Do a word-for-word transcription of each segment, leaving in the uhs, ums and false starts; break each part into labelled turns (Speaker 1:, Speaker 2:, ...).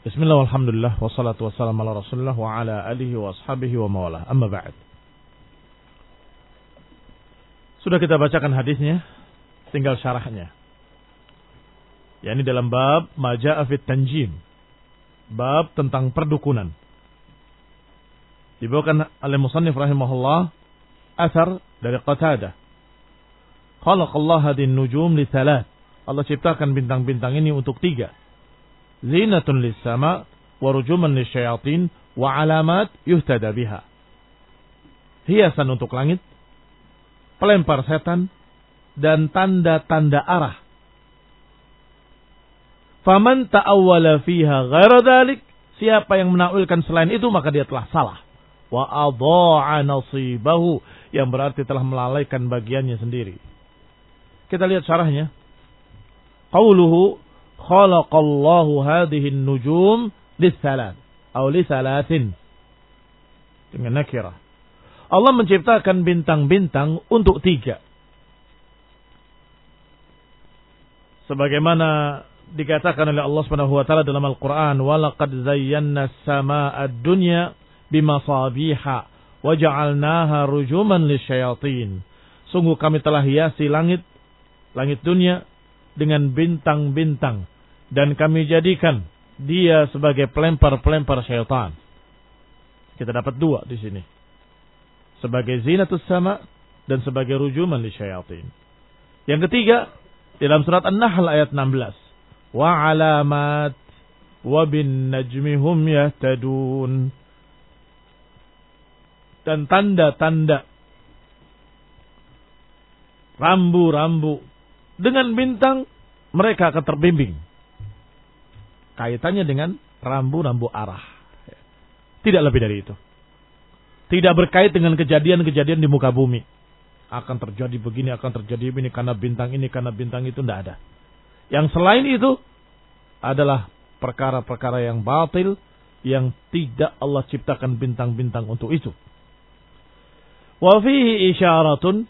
Speaker 1: Bismillah walhamdulillah wassalatu wassalamu ala Rasulillah wa ala alihi wa ashabihi wa mawalah. Amma ba'd. Sudah kita bacakan hadisnya, tinggal syarahnya. yakni dalam bab Maja'a fit Tanjim. Bab tentang perdukunan. Dibawakan oleh musannif rahimahullah asar dari Qatadah. Khalaqallahu hadin nujum li thalath. Allah ciptakan bintang-bintang ini untuk tiga. Zinatun lis-sama wa rujuman lisyayatin wa alamat yuhtada biha. Hiasan untuk langit, pelempar setan, dan tanda-tanda arah. Faman ta'awwala fiha ghaira dhalik, siapa yang menakwilkan selain itu maka dia telah salah. Wa adha'a nasibahu, yang berarti telah melalaikan bagiannya sendiri. Kita lihat syarahnya. Qauluhu khalaqallahu hadhihi an-nujum lis-salat atau li-salatin, dengan nakirah. Allah menciptakan bintang-bintang untuk tiga. Sebagaimana dikatakan oleh Allah Subhanahu wa taala dalam Al-Qur'an, "Wa laqad zayyana as-samaa'a ad-dunya bimasabiha wa ja'alnaha rujuman lisyayatin." Sungguh kami telah hiasi langit langit dunia dengan bintang-bintang dan kami jadikan dia sebagai pelempar-pelempar syaitan. Kita dapat dua di sini. Sebagai zinatus sama dan sebagai rujuman lisyayatin. Yang ketiga, dalam surat An-Nahl ayat enam belas. Wa alamat wa bin najmi hum yahtadun. Dan tanda-tanda, rambu-rambu, dengan bintang mereka akan terbimbing. Kaitannya dengan rambu-rambu arah. Tidak lebih dari itu. Tidak berkait dengan kejadian-kejadian di muka bumi. Akan terjadi begini, akan terjadi begini, karena bintang ini, karena bintang itu, tidak ada. Yang selain itu adalah perkara-perkara yang batil, yang tidak Allah ciptakan bintang-bintang untuk itu. Wa fihi isyaratun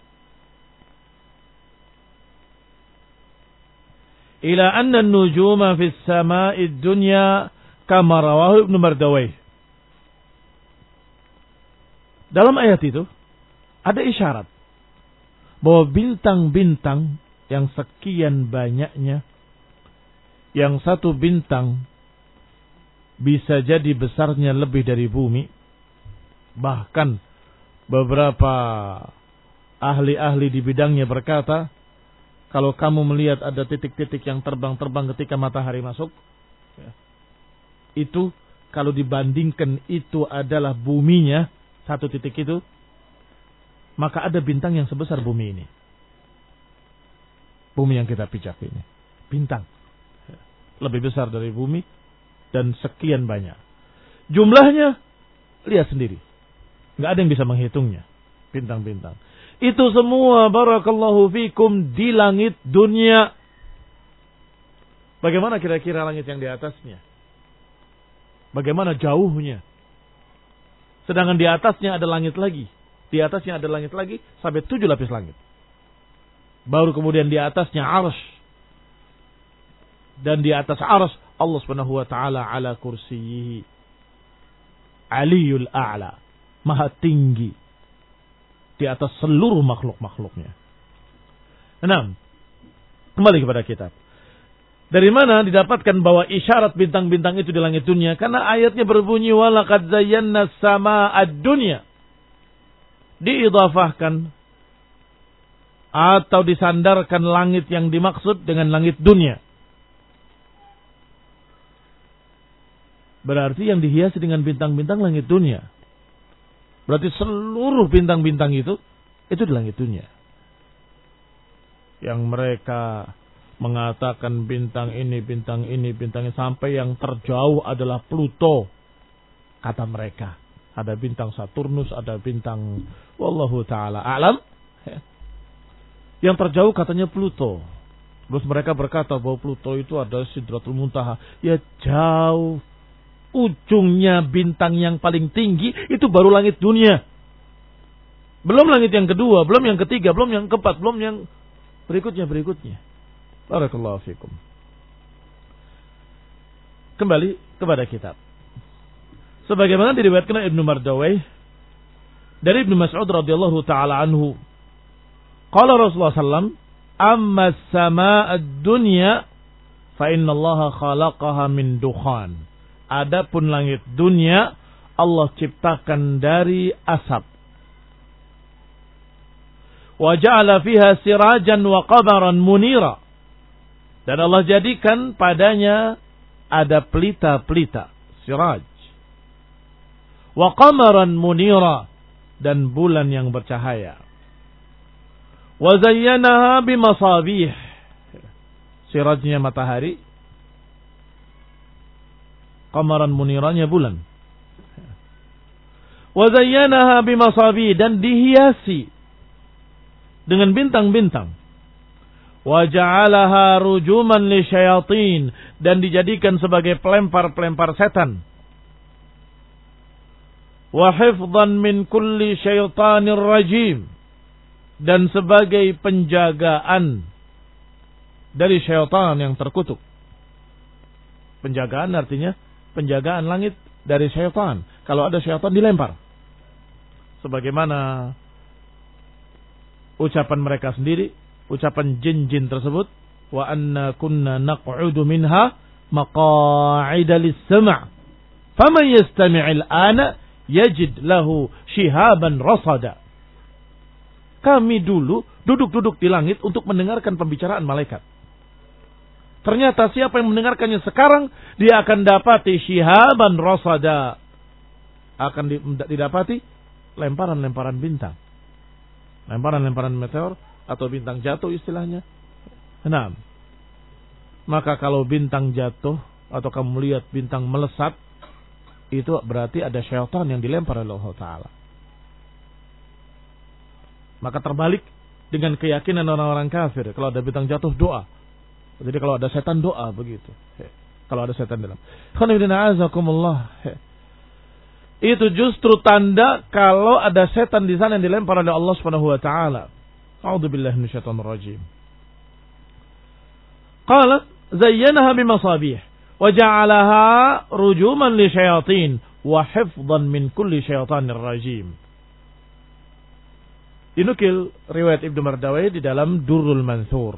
Speaker 1: ila anna an-nujuma fis sama'i ad-dunya kama rawahu Ibnu Mardawayh. Dalam ayat itu ada isyarat bahwa bintang-bintang yang sekian banyaknya, yang satu bintang bisa jadi besarnya lebih dari bumi. Bahkan beberapa ahli-ahli di bidangnya berkata, kalau kamu melihat ada titik-titik yang terbang-terbang ketika matahari masuk, ya, itu kalau dibandingkan itu adalah buminya, satu titik itu, maka ada bintang yang sebesar bumi ini. Bumi yang kita pijak ini. Bintang. Lebih besar dari bumi dan sekian banyak. Jumlahnya, lihat sendiri. Nggak ada yang bisa menghitungnya. Bintang-bintang. Itu semua barakallahu fikum di langit dunia. Bagaimana kira-kira langit yang di atasnya? Bagaimana jauhnya? Sedangkan di atasnya ada langit lagi. Di atasnya ada langit lagi sampai tujuh lapis langit. Baru kemudian di atasnya arsy. Dan di atas arsy Allah Subhanahu wa taala ala kursiyyihi. Aliyul a'la. Maha tinggi di atas seluruh makhluk-makhluknya. Enam. Kembali kepada kitab. Dari mana didapatkan bahwa isyarat bintang-bintang itu di langit dunia? Karena ayatnya berbunyi walaqad zayyana as-samaa'a ad-dunya. Diidhafahkan atau disandarkan langit yang dimaksud dengan langit dunia. Berarti yang dihiasi dengan bintang-bintang langit dunia. Berarti seluruh bintang-bintang itu, itu di langit dunia. Yang mereka mengatakan bintang ini, bintang ini, bintang ini, sampai yang terjauh adalah Pluto. Kata mereka. Ada bintang Saturnus, ada bintang wallahu ta'ala a'lam. Yang terjauh katanya Pluto. Terus mereka berkata bahwa Pluto itu ada Sidratul Muntaha. Ya jauh. Ujungnya bintang yang paling tinggi itu baru langit dunia. Belum langit yang kedua, belum yang ketiga, belum yang keempat, belum yang berikutnya berikutnya. Barakallahu fikum. kembali kepada kitab. Sebagaimana diriwayatkan Ibnu Mardawai dari Ibnu Mas'ud radhiyallahu taala anhu, qala Rasulullah sallallahu alaihi wasallam, "Amma as-sama'ad dunya fa inna Allah khalaqaha min dukhan." Adapun langit dunia Allah ciptakan dari asap. Wa ja'ala fiha sirajan wa qamaran munira. Dan Allah jadikan padanya ada pelita-pelita, siraj. Wa qamaran munira, dan bulan yang bercahaya. Wa zayyanaha bimasabih. Sirajnya matahari, qamaran muniranya bulan. Wa zayyanaha bimasabih, dan dihiasi dengan bintang-bintang. Wa ja'alaha rujuman lisyayatin, dan dijadikan sebagai pelempar-pelempar setan. Wa hifdhan min kulli syaitanir rajim, dan sebagai penjagaan dari syaitan yang terkutuk. Penjagaan artinya penjagaan langit dari syaitan. Kalau ada syaitan dilempar. Sebagaimana ucapan mereka sendiri, ucapan jin-jin tersebut, wa anna kunna naq'udu minha maqa'ida lis-sam', faman yastami'il ana yajid lahu shihaban rasada. Kami dulu duduk-duduk di langit untuk mendengarkan pembicaraan malaikat. Ternyata siapa yang mendengarkannya sekarang, dia akan dapati shihaban rasada. Akan didapati lemparan-lemparan bintang. Lemparan-lemparan meteor atau bintang jatuh istilahnya. Nah, maka kalau bintang jatuh atau kamu lihat bintang melesat, itu berarti ada syaitan yang dilempar oleh Allah Ta'ala. Maka terbalik dengan keyakinan orang-orang kafir. Kalau ada bintang jatuh, doa. Jadi kalau ada setan, doa begitu. Kalau ada setan dalam. Itu justru tanda kalau ada setan di sana yang dilempar oleh Allah Subhanahu wa taala. A'udzubillahi minasyaitonir rajim. Qala zayyanaha bimasabih wa ja'alaha rujuman lisyayatin wa hifdhan min kulli syaitanir rajim. Dinukil riwayat Ibnu Mardawai di dalam Durrul Mansur.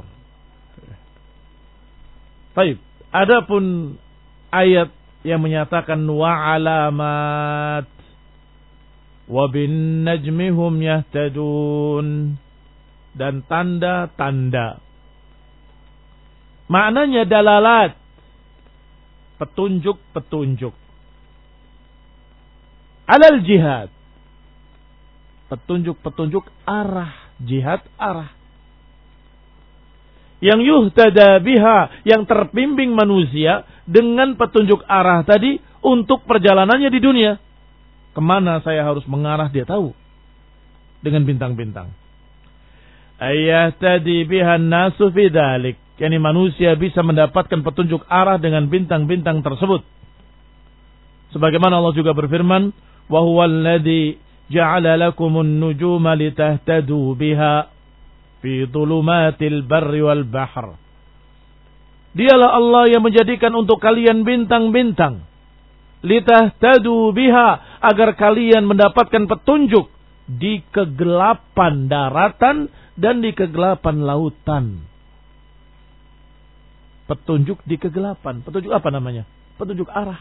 Speaker 1: Baik, adapun ayat yang menyatakan wa alamat wa bin najmi hum yahtadun, dan tanda-tanda. Maknanya dalalat, petunjuk-petunjuk. Alal jihad, petunjuk-petunjuk arah, jihad arah. Yang yuhtada biha, yang terbimbing manusia dengan petunjuk arah tadi untuk perjalanannya di dunia. Kemana saya harus mengarah, dia tahu. Dengan bintang-bintang. Ayahtadi biha nasu fi dzalik. Yani manusia bisa mendapatkan petunjuk arah dengan bintang-bintang tersebut. Sebagaimana Allah juga berfirman, wa huwal ladzi ja'ala lakumun nujuma litahtadu biha fi dhulumatil barri wal bahr. Dialah Allah yang menjadikan untuk kalian bintang-bintang, litahtadu biha, agar kalian mendapatkan petunjuk di kegelapan daratan dan di kegelapan lautan. Petunjuk di kegelapan. Petunjuk apa namanya? Petunjuk arah.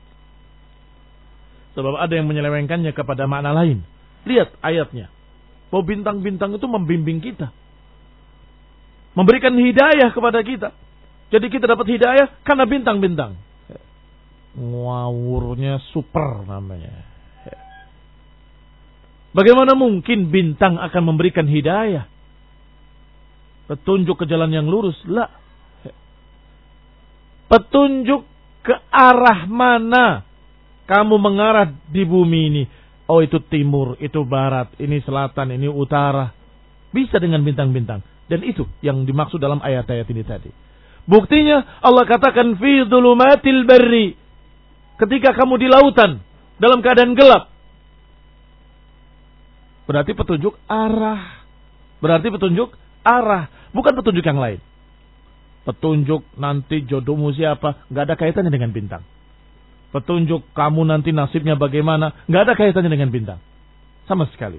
Speaker 1: Sebab ada yang menyelewengkannya kepada makna lain. Lihat ayatnya. Bahwa bintang-bintang itu membimbing kita. Memberikan hidayah kepada kita. Jadi kita dapat hidayah karena bintang-bintang. Ngawurnya super namanya. Bagaimana mungkin bintang akan memberikan hidayah? Petunjuk ke jalan yang lurus? La. Petunjuk ke arah mana kamu mengarah di bumi ini. Oh, itu timur, itu barat, ini selatan, ini utara. Bisa dengan bintang-bintang. Dan itu yang dimaksud dalam ayat-ayat ini tadi. Buktinya Allah katakan fi dhulumatil barri. Ketika kamu di lautan dalam keadaan gelap. Berarti petunjuk arah. Berarti petunjuk arah. Bukan petunjuk yang lain. petunjuk nanti jodohmu siapa, nggak ada kaitannya dengan bintang. Petunjuk kamu nanti nasibnya bagaimana, nggak ada kaitannya dengan bintang. Sama sekali.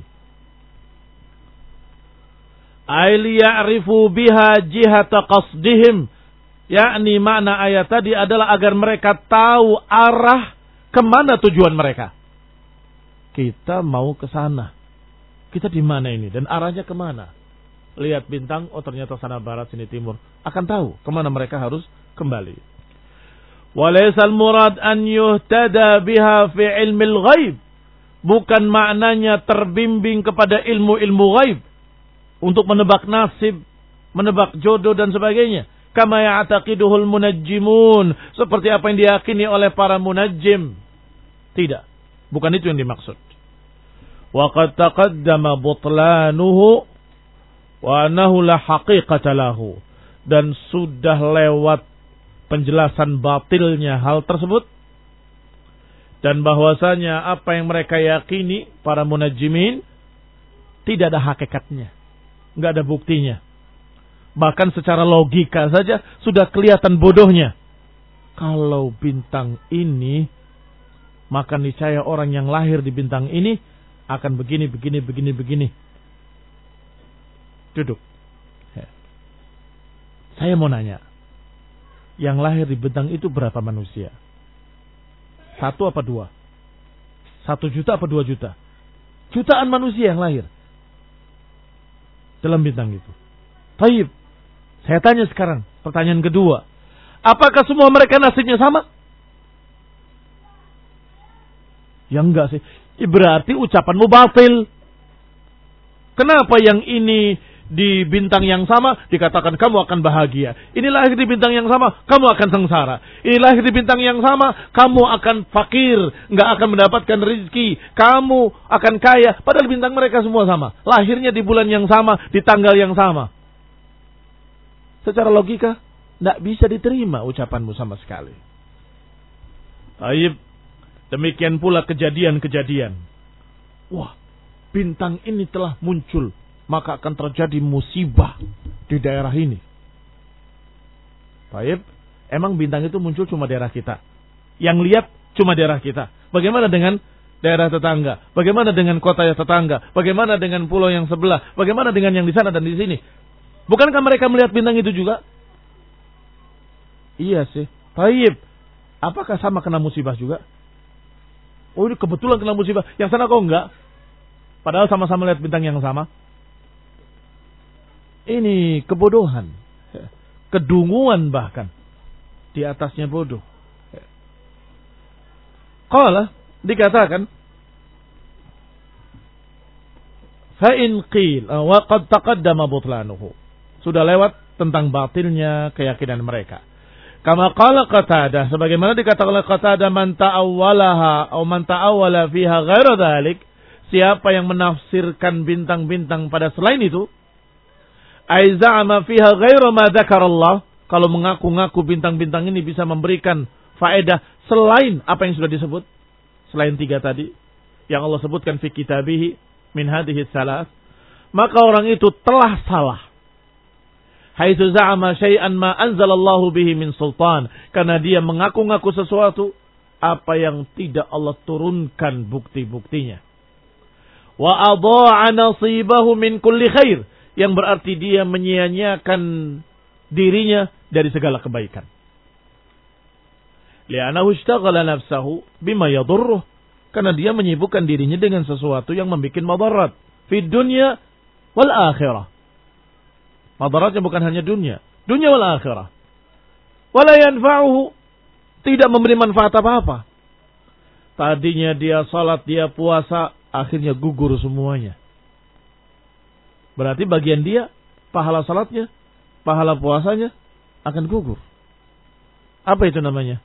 Speaker 1: Ailiya'rifu biha jihata qasdihim. Yakni makna ayat tadi adalah agar mereka tahu arah kemana tujuan mereka. Kita mau ke sana. Kita di mana ini dan arahnya kemana? Lihat bintang, oh ternyata sana barat, sini timur. Akan tahu kemana mereka harus kembali. Walaysal murad an yuhtada biha fi ilmil ghaib. Bukan maknanya terbimbing kepada ilmu-ilmu ghaib. Untuk menebak nasib, menebak jodoh dan sebagainya. Kama ya'taqiduhul munajjimun. Seperti apa yang diyakini oleh para munajjim. Tidak. Bukan itu yang dimaksud. Wa qad taqaddama butlanuhu wa annahu la haqiqata lahu. Dan sudah lewat penjelasan batilnya hal tersebut. Dan bahwasanya apa yang mereka yakini, para munajjimin, tidak ada hakikatnya. Nggak ada buktinya. Bahkan secara logika saja sudah kelihatan bodohnya. Kalau bintang ini, maka niscaya orang yang lahir di bintang ini akan begini, begini, begini, begini. Duduk. Saya mau nanya. Yang lahir di bintang itu berapa manusia? Satu apa dua? Satu juta apa dua juta? Jutaan manusia yang lahir dalam bintang itu. Taib. Saya tanya sekarang, pertanyaan kedua. Apakah semua mereka nasibnya sama? Ya enggak sih. Berarti ucapanmu batil. Kenapa yang ini di bintang yang sama dikatakan kamu akan bahagia? Ini lahir di bintang yang sama, kamu akan sengsara. Ini lahir di bintang yang sama, kamu akan fakir, enggak akan mendapatkan rezeki. Kamu akan kaya, padahal bintang mereka semua sama. Lahirnya di bulan yang sama, di tanggal yang sama. Secara logika, tidak bisa diterima ucapanmu sama sekali. Baik, demikian pula kejadian-kejadian. Wah, bintang ini telah muncul, maka akan terjadi musibah di daerah ini. Baik, emang bintang itu muncul cuma daerah kita. Yang lihat cuma daerah kita. Bagaimana dengan daerah tetangga? Bagaimana dengan kota yang tetangga? Bagaimana dengan pulau yang sebelah? Bagaimana dengan yang di sana dan di sini? Bukankah mereka melihat bintang itu juga? Iya sih. Baik. Apakah sama kena musibah juga? Oh, ini kebetulan kena musibah. Yang sana kok enggak? Padahal sama-sama lihat bintang yang sama. Ini kebodohan. Kedunguan bahkan. Di atasnya bodoh. Qala, dikatakan, fa in qil wa qad taqaddama butlanuhu. Sudah lewat tentang batilnya keyakinan mereka. Kama qala Qatadah, sebagaimana dikatakan oleh Qatadah, man ta'awwalaha atau man ta'awwala fiha ghaira dzalik, siapa yang menafsirkan bintang-bintang pada selain itu, ai za'ama fiha ghaira ma dzakarallah, kalau mengaku-ngaku bintang-bintang ini bisa memberikan faedah selain apa yang sudah disebut, selain tiga tadi yang Allah sebutkan fi kitabihi min hadhihi salas, maka orang itu telah salah. Haitsu za'ama syai'an ma anzalallahu bihi min sultan, karena dia mengaku-ngaku sesuatu apa yang tidak Allah turunkan bukti-buktinya. Wa adha'a nasibahu min kulli khair, yang berarti dia menyia-nyiakan dirinya dari segala kebaikan. Li'annahu ishtaghala nafsahu bima yadurruh, karena dia menyibukkan dirinya dengan sesuatu yang membuat madarat fi dunya wal akhirah. Madaratnya bukan hanya dunia, dunia wal akhirah. Wala yanfa'uhu, tidak memberi manfaat apa-apa. Tadinya dia salat, dia puasa, akhirnya gugur semuanya. Berarti bagian dia, pahala salatnya, pahala puasanya akan gugur. Apa itu namanya?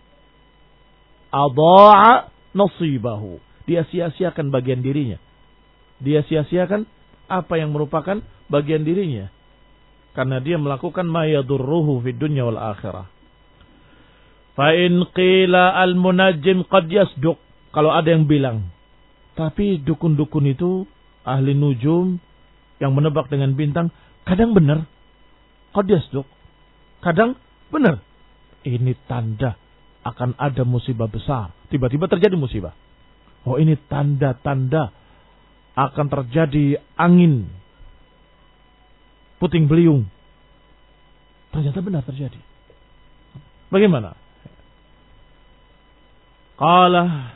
Speaker 1: Adha'a nasibahu. Dia sia-siakan bagian dirinya. Dia sia-siakan apa yang merupakan bagian dirinya. Karena dia melakukan ma yadurruhu fid dunya wal akhirah. Fa in qila al munajjim qad yasduq. Kalau ada yang bilang, tapi dukun-dukun itu ahli nujum yang menebak dengan bintang kadang benar. Qad yasduq. Kadang benar. Ini tanda akan ada musibah besar. Tiba-tiba terjadi musibah. Oh, ini tanda-tanda akan terjadi angin puting beliung. Ternyata benar terjadi. Bagaimana? Qala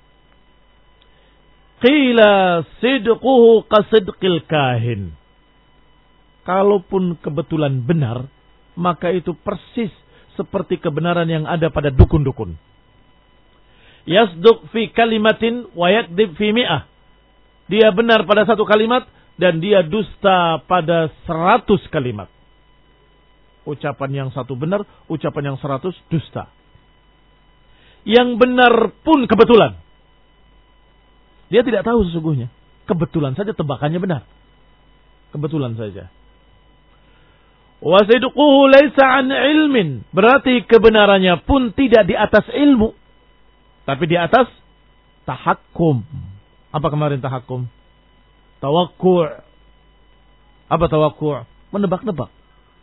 Speaker 1: qila sidquhu qasidqil kahin. Kalaupun kebetulan benar, maka itu persis seperti kebenaran yang ada pada dukun-dukun. Yasduq fi kalimatin wa yakdib fi mi'ah. Dia benar pada satu kalimat dan dia dusta pada seratus kalimat. Ucapan yang satu benar, ucapan yang seratus dusta. Yang benar pun kebetulan. Dia tidak tahu sesungguhnya. Kebetulan saja tebakannya benar. Kebetulan saja. Wa sidquhu laisa an ilmin. Berarti kebenarannya pun tidak di atas ilmu. Tapi di atas tahakkum. Apa kemarin tahakkum? Tawakku'. Apa tawakku'? Menebak-nebak.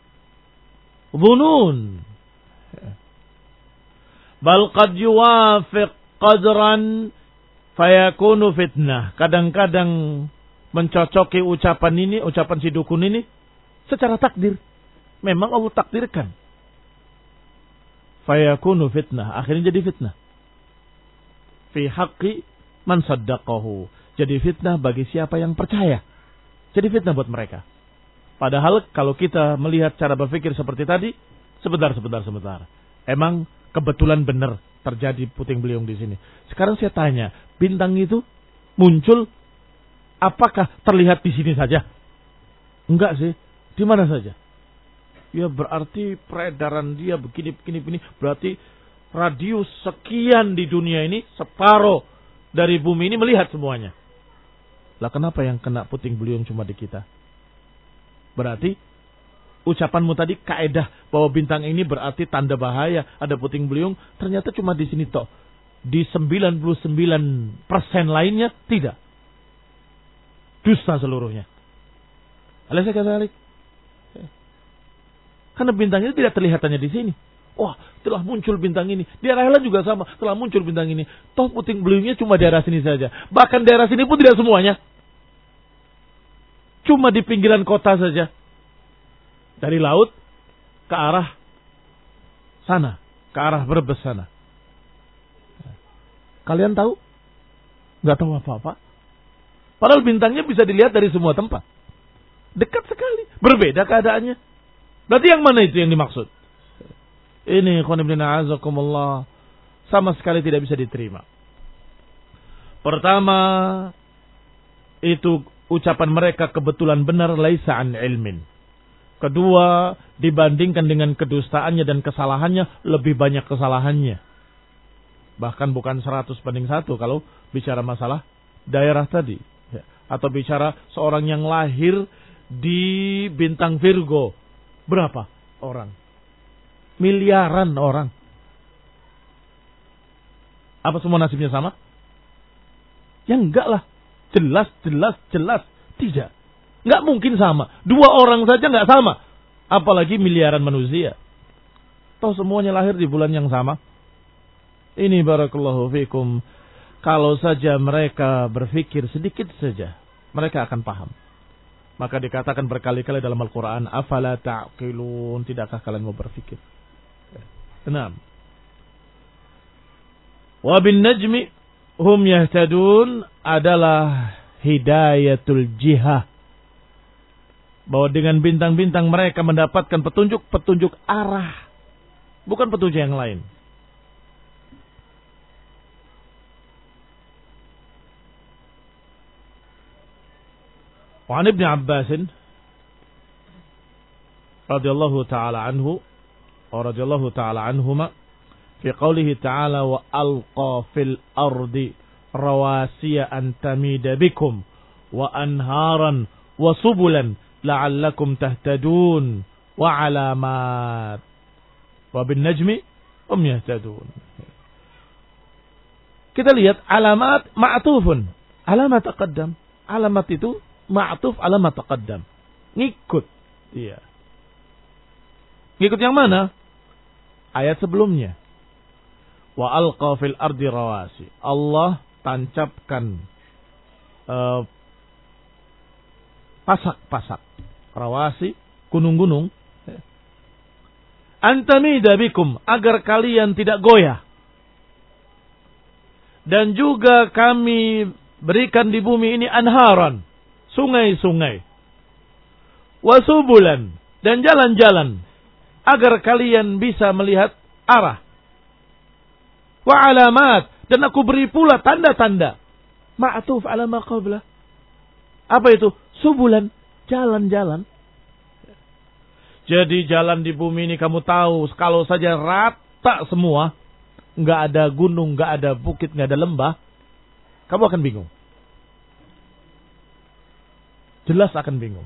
Speaker 1: Dhunun. Bal qad yuwafiq qadran fayakunu fitnah. Kadang-kadang mencocoki ucapan ini, ucapan si dukun ini secara takdir. Memang Allah takdirkan. Fayakunu fitnah. Akhirnya jadi fitnah. Fi haqqi man saddaqahu. Jadi fitnah bagi siapa yang percaya. Jadi fitnah buat mereka. Padahal kalau kita melihat cara berpikir seperti tadi, sebentar, sebentar, sebentar. Emang kebetulan benar terjadi puting beliung di sini. Sekarang saya tanya, bintang itu muncul apakah terlihat di sini saja? Enggak sih. Di mana saja? Ya berarti peredaran dia begini, begini, begini. Berarti radius sekian di dunia ini, separuh dari bumi ini melihat semuanya. Lah kenapa yang kena puting beliung cuma di kita? Berarti ucapanmu tadi kaedah bahwa bintang ini berarti tanda bahaya, ada puting beliung, ternyata cuma di sini toh. Di sembilan puluh sembilan persen lainnya tidak. Dusta seluruhnya. Alaysa kadzalik? Karena bintang ini tidak terlihat hanya di sini. Wah, telah muncul bintang ini. Di daerah lain juga sama, telah muncul bintang ini. Toh puting beliungnya cuma daerah sini saja. Bahkan daerah sini pun tidak semuanya. Cuma di pinggiran kota saja. Dari laut ke arah sana. Ke arah Brebes sana. Kalian tahu? Nggak tahu apa-apa. Padahal bintangnya bisa dilihat dari semua tempat. Dekat sekali. Berbeda keadaannya. Berarti yang mana itu yang dimaksud? Ini khonibnina azakumullah. Sama sekali tidak bisa diterima. Pertama, itu ucapan mereka kebetulan benar laisa an ilmin. Kedua, dibandingkan dengan kedustaannya dan kesalahannya, lebih banyak kesalahannya. Bahkan bukan seratus banding satu kalau bicara masalah daerah tadi. Atau bicara seorang yang lahir di bintang Virgo. Berapa orang? Miliaran orang. Apa semua nasibnya sama? Ya enggak lah. Jelas, jelas, jelas. Tidak. Enggak mungkin sama. Dua orang saja enggak sama. Apalagi miliaran manusia. Toh semuanya lahir di bulan yang sama. Ini barakallahu fikum. Kalau saja mereka berpikir sedikit saja, mereka akan paham. Maka dikatakan berkali-kali dalam Al-Quran, afala ta'qilun, tidakkah kalian mau berpikir? Enam. Wa bin najmi hum yahtadun adalah hidayatul jihah. Bahwa dengan bintang-bintang mereka mendapatkan petunjuk-petunjuk arah. Bukan petunjuk yang lain. وعن ابن عباس رضي الله تعالى عنه ورضي الله تعالى عنهما في قوله تعالى وألقى في الأرض رواسي أن تميد بكم وأنهارا وسبلا لعلكم تهتدون وعلامات وبالنجم هم يهتدون. Kita lihat alamat ma'tufun, alamat taqaddam. Alamat itu ma'tuf alamat taqaddam. Ngikut. Iya. Ngikut yang mana? ayat sebelumnya. Wa alqa fil ardi rawasi. Allah tancapkan uh, pasak-pasak. Rawasi, gunung-gunung. Antamida bikum, agar kalian tidak goyah. Dan juga kami berikan di bumi ini anharan, sungai-sungai. Wasubulan, dan jalan-jalan, agar kalian bisa melihat arah. Wa alamat, dan aku beri pula tanda-tanda. Ma'atuf ala ma qabla. Apa itu? Subulan, jalan-jalan. Jadi jalan di bumi ini kamu tahu, kalau saja rata semua, nggak ada gunung, nggak ada bukit, nggak ada lembah, kamu akan bingung. Jelas akan bingung.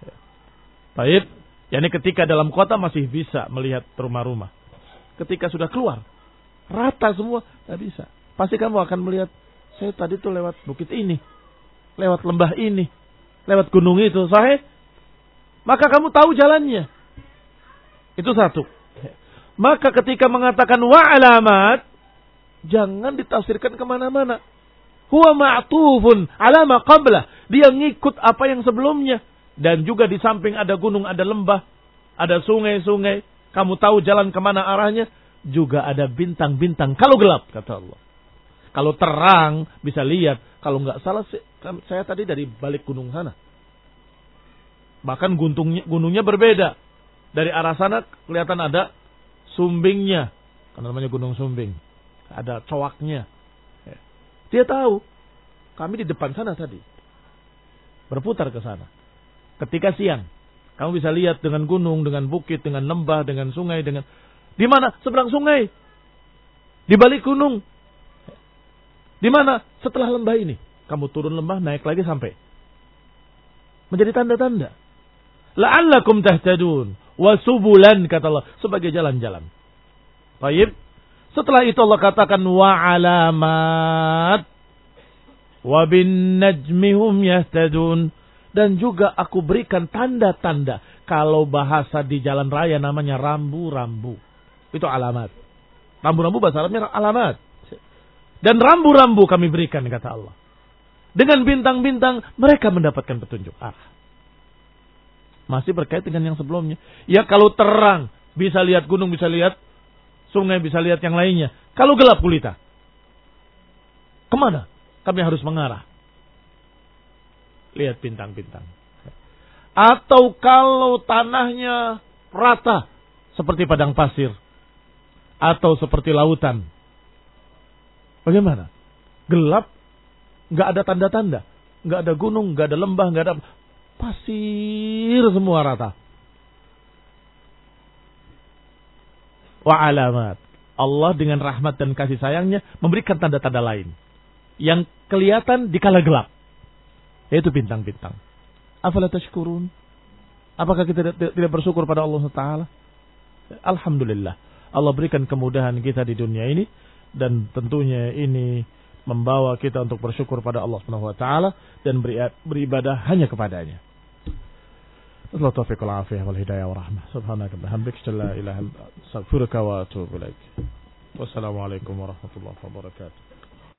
Speaker 1: Baik, yakni ketika dalam kota masih bisa melihat rumah-rumah. Ketika sudah keluar, rata semua, nggak bisa. Pasti kamu akan melihat, saya tadi tuh lewat bukit ini, lewat lembah ini, lewat gunung itu, sahih? Maka kamu tahu jalannya. Itu satu. Maka ketika mengatakan wa alamat, jangan ditafsirkan kemana-mana. Huwa ma'tufun ala ma qablah. Dia ngikut apa yang sebelumnya. Dan juga di samping ada gunung, ada lembah, ada sungai-sungai. Kamu tahu jalan kemana arahnya. Juga ada bintang-bintang. Kalau gelap, kata Allah. Kalau terang, bisa lihat. Kalau nggak salah, saya tadi dari balik gunung sana. Bahkan gunungnya, gunungnya berbeda. Dari arah sana kelihatan ada sumbingnya. Karena namanya gunung sumbing. Ada coaknya. Dia tahu. Kami di depan sana tadi. Berputar ke sana. Ketika siang. Kamu bisa lihat dengan gunung, dengan bukit, dengan lembah, dengan sungai. dengan Di mana? Seberang sungai. Di balik gunung. Di mana? Setelah lembah ini. Kamu turun lembah, naik lagi sampai. Menjadi tanda-tanda. La'allakum tahtadun. Wasubulan, kata Allah. Sebagai jalan-jalan. Baik. Setelah itu Allah katakan wa alamat. Wa bin najmihum yahtadun. Dan juga aku berikan tanda-tanda. Kalau bahasa di jalan raya namanya rambu-rambu. Itu alamat. Rambu-rambu bahasa Arabnya alamat. Dan rambu-rambu kami berikan, kata Allah. Dengan bintang-bintang mereka mendapatkan petunjuk arah. Masih berkait dengan yang sebelumnya. Ya kalau terang, bisa lihat gunung, bisa lihat sungai, bisa lihat yang lainnya. Kalau gelap gulita, kemana kami harus mengarah? Lihat bintang-bintang. Atau kalau tanahnya rata, seperti padang pasir. Atau seperti lautan. Bagaimana? Gelap, nggak ada tanda-tanda. Nggak ada gunung, nggak ada lembah, nggak ada... pasir semua rata. Wa alamat. Allah dengan rahmat dan kasih sayangnya memberikan tanda-tanda lain. Yang kelihatan di kala gelap. Yaitu bintang-bintang. Afala tashkurun? Apakah kita tidak bersyukur pada Allah Taala? Alhamdulillah. Allah berikan kemudahan kita di dunia ini. Dan tentunya ini membawa kita untuk bersyukur pada Allah Subhanahu wa taala dan beribadah hanya kepadanya. Allah taufiq wal afiyah wal hidayah wa rahmah. Subhanaka bihamdika la ilaha illa anta astaghfiruka wa atubu ilaik. Wassalamualaikum warahmatullahi wabarakatuh.